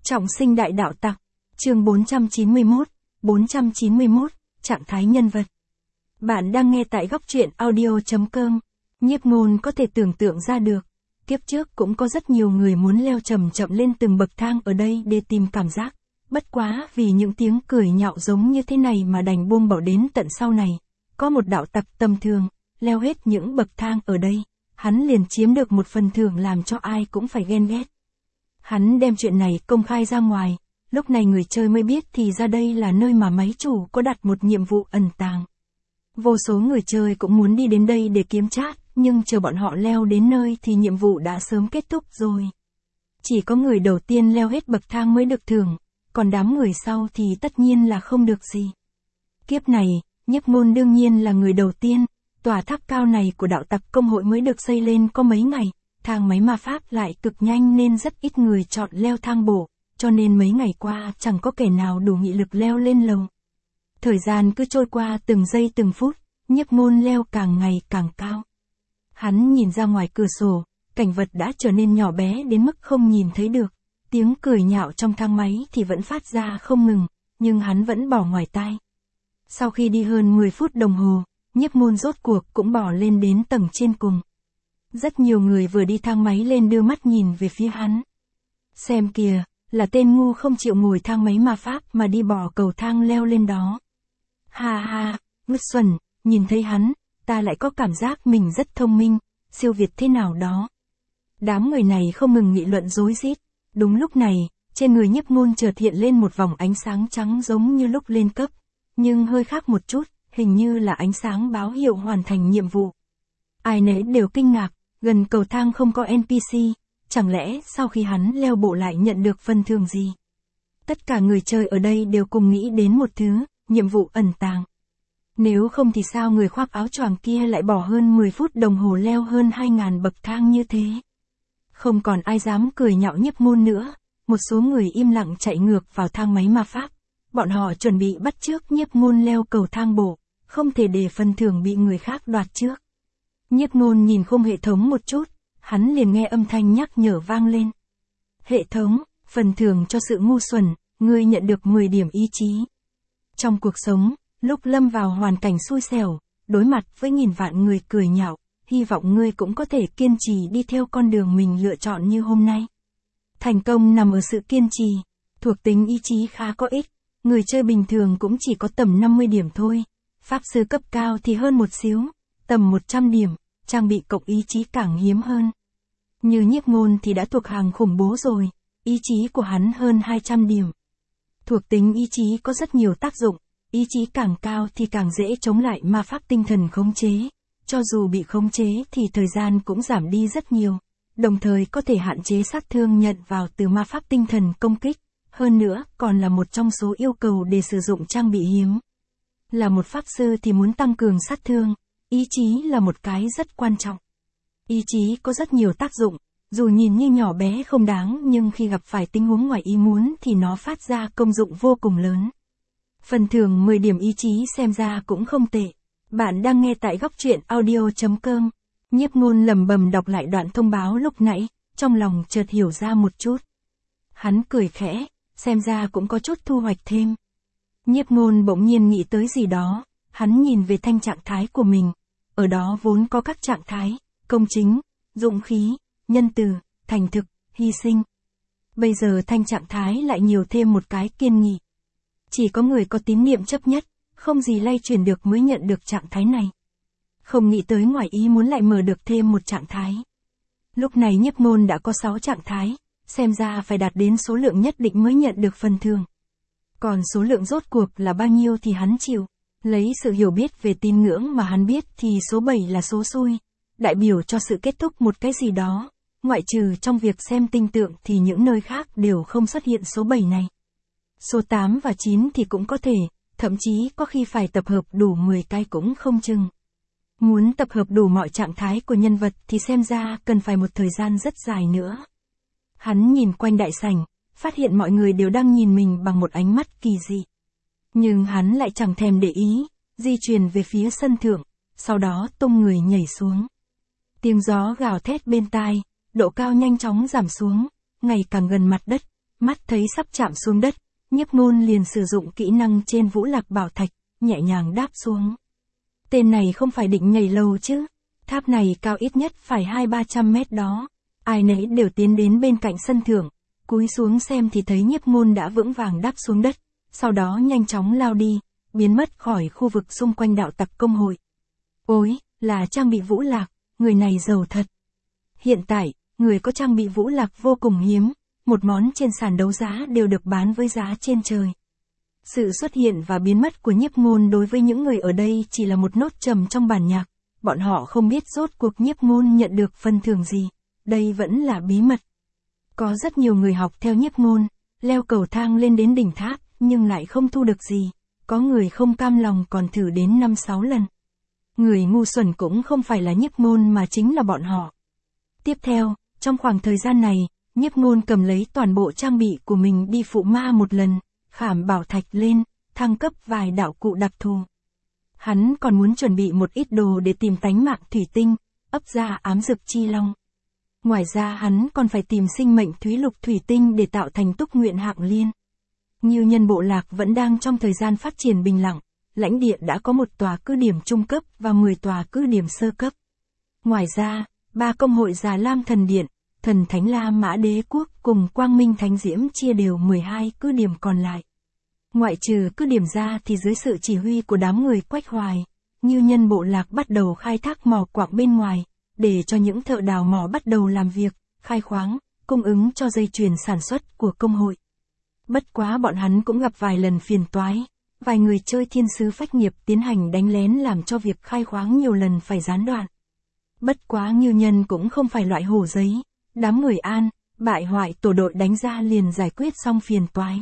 Trọng sinh đại đạo tặc, chương 491, trạng thái nhân vật. Bạn đang nghe tại góc truyện audio.com. Nhiếp Ngôn có thể tưởng tượng ra được, kiếp trước cũng có rất nhiều người muốn leo chậm chậm lên từng bậc thang ở đây để tìm cảm giác. Bất quá vì những tiếng cười nhạo giống như thế này mà đành buông bỏ đến tận sau này. Có một đạo tặc tầm thường, leo hết những bậc thang ở đây, hắn liền chiếm được một phần thưởng làm cho ai cũng phải ghen ghét. Hắn đem chuyện này công khai ra ngoài, lúc này người chơi mới biết thì ra đây là nơi mà máy chủ có đặt một nhiệm vụ ẩn tàng. Vô số người chơi cũng muốn đi đến đây để kiếm chat, nhưng chờ bọn họ leo đến nơi thì nhiệm vụ đã sớm kết thúc rồi. Chỉ có người đầu tiên leo hết bậc thang mới được thưởng, còn đám người sau thì tất nhiên là không được gì. Kiếp này, Nhiếp Ngôn đương nhiên là người đầu tiên, tòa tháp cao này của đạo tặc công hội mới được xây lên có mấy ngày. Thang máy ma pháp lại cực nhanh nên rất ít người chọn leo thang bộ, cho nên mấy ngày qua chẳng có kẻ nào đủ nghị lực leo lên lầu. Thời gian cứ trôi qua từng giây từng phút, Nhiếp Ngôn leo càng ngày càng cao. Hắn nhìn ra ngoài cửa sổ, cảnh vật đã trở nên nhỏ bé đến mức không nhìn thấy được. Tiếng cười nhạo trong thang máy thì vẫn phát ra không ngừng, nhưng hắn vẫn bỏ ngoài tai. Sau khi đi hơn 10 phút đồng hồ, Nhiếp Ngôn rốt cuộc cũng bỏ lên đến tầng trên cùng. Rất nhiều người vừa đi thang máy lên đưa mắt nhìn về phía hắn. Xem kìa, là tên ngu không chịu ngồi thang máy ma pháp mà đi bỏ cầu thang leo lên đó. Ha ha, ngất xuẩn, nhìn thấy hắn, ta lại có cảm giác mình rất thông minh, siêu việt thế nào đó. Đám người này không ngừng nghị luận rối rít. Đúng lúc này, trên người Nhiếp Ngôn chợt hiện lên một vòng ánh sáng trắng giống như lúc lên cấp, nhưng hơi khác một chút, hình như là ánh sáng báo hiệu hoàn thành nhiệm vụ. Ai nấy đều kinh ngạc, gần cầu thang không có NPC, chẳng lẽ sau khi hắn leo bộ lại nhận được phần thưởng gì? Tất cả người chơi ở đây đều cùng nghĩ đến một thứ, nhiệm vụ ẩn tàng. Nếu không thì sao người khoác áo choàng kia lại bỏ hơn 10 phút đồng hồ leo hơn 2.000 bậc thang như thế? Không còn ai dám cười nhạo Nhiếp Ngôn nữa, một số người im lặng chạy ngược vào thang máy ma pháp. Bọn họ chuẩn bị bắt chước Nhiếp Ngôn leo cầu thang bộ, không thể để phần thưởng bị người khác đoạt trước. Nhiếp Ngôn nhìn khung hệ thống một chút, hắn liền nghe âm thanh nhắc nhở vang lên. Hệ thống, phần thưởng cho sự ngu xuẩn, ngươi nhận được 10 điểm ý chí. Trong cuộc sống, lúc lâm vào hoàn cảnh xui xẻo, đối mặt với nghìn vạn người cười nhạo, hy vọng ngươi cũng có thể kiên trì đi theo con đường mình lựa chọn như hôm nay. Thành công nằm ở sự kiên trì, thuộc tính ý chí khá có ích, người chơi bình thường cũng chỉ có tầm 50 điểm thôi, pháp sư cấp cao thì hơn một xíu, tầm 100 điểm, trang bị cộng ý chí càng hiếm hơn. Như Nhiếp Ngôn thì đã thuộc hàng khủng bố rồi, ý chí của hắn hơn 200 điểm. Thuộc tính ý chí có rất nhiều tác dụng, ý chí càng cao thì càng dễ chống lại ma pháp tinh thần khống chế, cho dù bị khống chế thì thời gian cũng giảm đi rất nhiều, đồng thời có thể hạn chế sát thương nhận vào từ ma pháp tinh thần công kích, hơn nữa còn là một trong số yêu cầu để sử dụng trang bị hiếm. Là một pháp sư thì muốn tăng cường sát thương, ý chí là một cái rất quan trọng. Ý chí có rất nhiều tác dụng, dù nhìn như nhỏ bé không đáng nhưng khi gặp phải tình huống ngoài ý muốn thì nó phát ra công dụng vô cùng lớn. Phần thưởng 10 điểm ý chí xem ra cũng không tệ. Bạn đang nghe tại góc truyện audio.com. Nhiếp Ngôn lẩm bẩm đọc lại đoạn thông báo lúc nãy, trong lòng chợt hiểu ra một chút. Hắn cười khẽ, xem ra cũng có chút thu hoạch thêm. Nhiếp Ngôn bỗng nhiên nghĩ tới gì đó, hắn nhìn về thanh trạng thái của mình. Ở đó vốn có các trạng thái, công chính, dũng khí, nhân từ, thành thực, hy sinh. Bây giờ thanh trạng thái lại nhiều thêm một cái kiên nghị. Chỉ có người có tín niệm chấp nhất, không gì lay chuyển được mới nhận được trạng thái này. Không nghĩ tới ngoài ý muốn lại mở được thêm một trạng thái. Lúc này Nhiếp Ngôn đã có 6 trạng thái, xem ra phải đạt đến số lượng nhất định mới nhận được phần thưởng. Còn số lượng rốt cuộc là bao nhiêu thì hắn chịu. Lấy sự hiểu biết về tín ngưỡng mà hắn biết thì số 7 là số xui, đại biểu cho sự kết thúc một cái gì đó, ngoại trừ trong việc xem tinh tượng thì những nơi khác đều không xuất hiện số 7 này. Số 8 và 9 thì cũng có thể, thậm chí có khi phải tập hợp đủ 10 cái cũng không chừng. Muốn tập hợp đủ mọi trạng thái của nhân vật thì xem ra cần phải một thời gian rất dài nữa. Hắn nhìn quanh đại sảnh, phát hiện mọi người đều đang nhìn mình bằng một ánh mắt kỳ dị. Nhưng hắn lại chẳng thèm để ý, di chuyển về phía sân thượng, sau đó tung người nhảy xuống. Tiếng gió gào thét bên tai, độ cao nhanh chóng giảm xuống, ngày càng gần mặt đất, mắt thấy sắp chạm xuống đất, Nhiếp Ngôn liền sử dụng kỹ năng trên Vũ Lạc Bảo Thạch, nhẹ nhàng đáp xuống. Tên này không phải định nhảy lầu chứ? Tháp này cao ít nhất phải 200-300 mét đó. Ai nấy đều tiến đến bên cạnh sân thượng, cúi xuống xem thì thấy Nhiếp Ngôn đã vững vàng đáp xuống đất, sau đó nhanh chóng lao đi, biến mất khỏi khu vực xung quanh đạo tặc công hội. Ôi, là trang bị Vũ Lạc, người này giàu thật. Hiện tại, người có trang bị Vũ Lạc vô cùng hiếm, một món trên sàn đấu giá đều được bán với giá trên trời. Sự xuất hiện và biến mất của Nhiếp Ngôn đối với những người ở đây chỉ là một nốt trầm trong bản nhạc, bọn họ không biết rốt cuộc Nhiếp Ngôn nhận được phần thưởng gì, đây vẫn là bí mật. Có rất nhiều người học theo Nhiếp Ngôn, leo cầu thang lên đến đỉnh tháp, nhưng lại không thu được gì, có người không cam lòng còn thử đến 5-6 lần. Người ngu xuẩn cũng không phải là Nhiếp Ngôn mà chính là bọn họ. Tiếp theo, trong khoảng thời gian này, Nhiếp Ngôn cầm lấy toàn bộ trang bị của mình đi phụ ma một lần, khảm bảo thạch lên, thăng cấp vài đạo cụ đặc thù. Hắn còn muốn chuẩn bị một ít đồ để tìm tánh mạng thủy tinh, ấp ra ám dược chi long. Ngoài ra hắn còn phải tìm sinh mệnh thúy lục thủy tinh để tạo thành túc nguyện hạng liên. Ngưu Nhân bộ lạc vẫn đang trong thời gian phát triển bình lặng, lãnh địa đã có một tòa cứ điểm trung cấp và 10 tòa cứ điểm sơ cấp. Ngoài ra, 3 công hội Già Lam Thần Điện, Thần Thánh La Mã Đế Quốc cùng Quang Minh Thánh Diễm chia đều 12 cứ điểm còn lại. Ngoại trừ cứ điểm ra thì dưới sự chỉ huy của đám người Quách Hoài, Ngưu Nhân bộ lạc bắt đầu khai thác mỏ quặng bên ngoài, để cho những thợ đào mỏ bắt đầu làm việc, khai khoáng, cung ứng cho dây chuyền sản xuất của công hội. Bất quá bọn hắn cũng gặp vài lần phiền toái, vài người chơi thiên sứ phách nghiệp tiến hành đánh lén làm cho việc khai khoáng nhiều lần phải gián đoạn. Bất quá Ngưu Nhân cũng không phải loại hổ giấy, đám người an, bại hoại tổ đội đánh ra liền giải quyết xong phiền toái.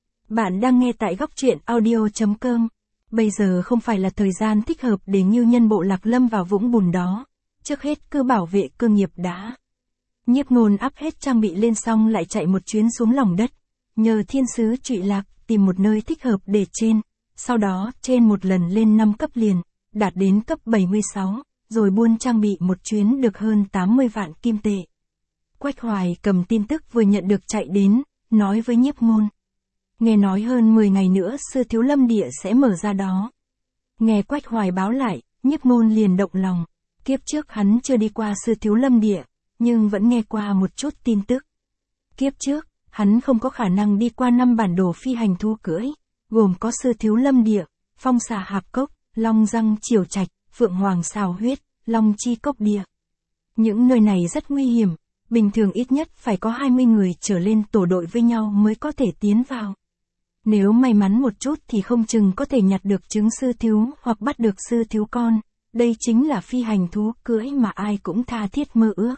Bạn đang nghe tại góc truyện audio.com. Bây giờ không phải là thời gian thích hợp để Ngưu Nhân bộ lạc lâm vào vũng bùn đó. Trước hết cứ bảo vệ cơ nghiệp đã. Nhiếp Ngôn áp hết trang bị lên xong lại chạy một chuyến xuống lòng đất, nhờ thiên sứ Trụy Lạc tìm một nơi thích hợp để trên, sau đó trên một lần lên 5 cấp liền, đạt đến cấp 76, rồi buôn trang bị một chuyến được hơn 80 vạn kim tệ. Quách Hoài cầm tin tức vừa nhận được chạy đến, nói với Nhiếp Ngôn. Nghe nói hơn 10 ngày nữa Sư Thiếu Lâm Địa sẽ mở ra đó. Nghe Quách Hoài báo lại, Nhiếp Ngôn liền động lòng. Kiếp trước hắn chưa đi qua Sư Thiếu Lâm Địa, nhưng vẫn nghe qua một chút tin tức. Kiếp trước, hắn không có khả năng đi qua 5 bản đồ phi hành thú cưỡi, gồm có Sư Thiếu Lâm Địa, Phong Xà Hạp Cốc, Long Răng Triều Trạch, Phượng Hoàng Xào Huyết, Long Chi Cốc Địa. Những nơi này rất nguy hiểm, bình thường ít nhất phải có 20 người trở lên tổ đội với nhau mới có thể tiến vào. Nếu may mắn một chút thì không chừng có thể nhặt được trứng sư thiếu hoặc bắt được sư thiếu con. Đây chính là phi hành thú cưỡi mà ai cũng tha thiết mơ ước.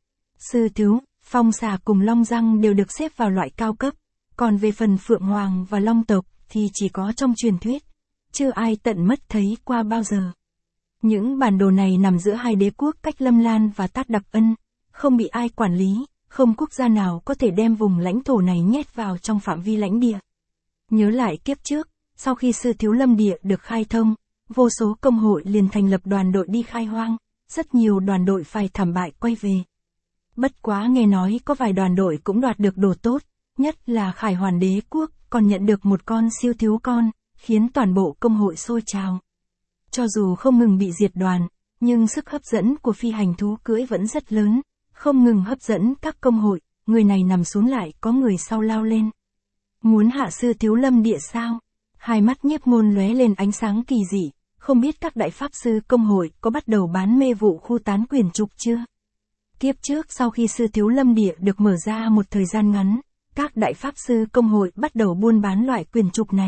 Sư thiếu, Phong Xà cùng Long Răng đều được xếp vào loại cao cấp, còn về phần Phượng Hoàng và Long tộc thì chỉ có trong truyền thuyết, chưa ai tận mắt thấy qua bao giờ. Những bản đồ này nằm giữa hai đế quốc cách Lâm Lan và Tát Đặc Ân, không bị ai quản lý, không quốc gia nào có thể đem vùng lãnh thổ này nhét vào trong phạm vi lãnh địa. Nhớ lại kiếp trước, sau khi Sư Thiếu Lâm Địa được khai thông, vô số công hội liền thành lập đoàn đội đi khai hoang, rất nhiều đoàn đội phải thảm bại quay về. Bất quá nghe nói có vài đoàn đội cũng đoạt được đồ tốt, nhất là Khải Hoàn Đế Quốc còn nhận được một con siêu thiếu con, khiến toàn bộ công hội sôi trào. Cho dù không ngừng bị diệt đoàn, nhưng sức hấp dẫn của phi hành thú cưỡi vẫn rất lớn, không ngừng hấp dẫn các công hội, người này nằm xuống lại có người sau lao lên. Muốn hạ Sư Thiếu Lâm Địa sao? Hai mắt Nhiếp Ngôn lóe lên ánh sáng kỳ dị, không biết các đại pháp sư công hội có bắt đầu bán mê vụ khu tán quyền trục chưa? Kiếp trước sau khi Sư Thiếu Lâm Địa được mở ra một thời gian ngắn, các đại pháp sư công hội bắt đầu buôn bán loại quyền trục này.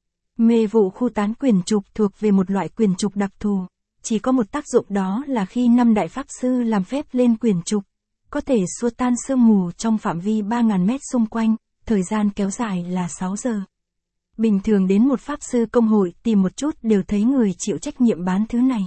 Mê vụ khu tán quyền trục thuộc về một loại quyền trục đặc thù, chỉ có một tác dụng đó là khi 5 đại pháp sư làm phép lên quyền trục, có thể xua tan sương mù trong phạm vi 3.000 mét xung quanh, thời gian kéo dài là 6 giờ. Bình thường đến một pháp sư công hội tìm một chút đều thấy người chịu trách nhiệm bán thứ này.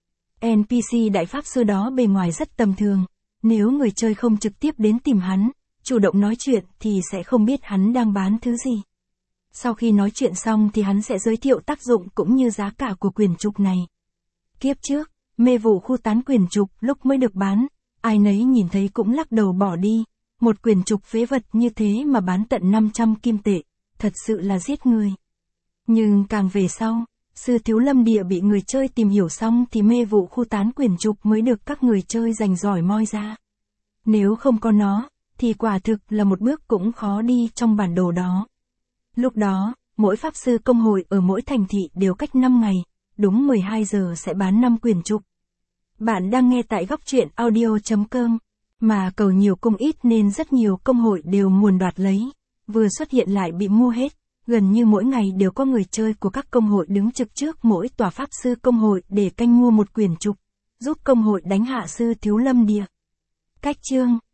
NPC đại pháp sư đó bề ngoài rất tầm thường, nếu người chơi không trực tiếp đến tìm hắn, chủ động nói chuyện thì sẽ không biết hắn đang bán thứ gì. Sau khi nói chuyện xong thì hắn sẽ giới thiệu tác dụng cũng như giá cả của quyền trục này. Kiếp trước, mê vụ khu tán quyền trục lúc mới được bán, ai nấy nhìn thấy cũng lắc đầu bỏ đi, một quyển trục phế vật như thế mà bán tận 500 kim tệ, thật sự là giết người. Nhưng càng về sau, sư Thiếu Lâm Địa bị người chơi tìm hiểu xong thì mê vụ khu tán quyển trục mới được các người chơi giành giỏi moi ra. Nếu không có nó, thì quả thực là một bước cũng khó đi trong bản đồ đó. Lúc đó, mỗi pháp sư công hội ở mỗi thành thị đều cách 5 ngày, đúng 12 giờ sẽ bán 5 quyển trục. Bạn đang nghe tại góc truyện audio.com, mà cầu nhiều cung ít nên rất nhiều công hội đều muốn đoạt lấy, vừa xuất hiện lại bị mua hết, gần như mỗi ngày đều có người chơi của các công hội đứng trực trước mỗi tòa pháp sư công hội để canh mua một quyển trục, giúp công hội đánh hạ sư Thiếu Lâm Địa. Cách chương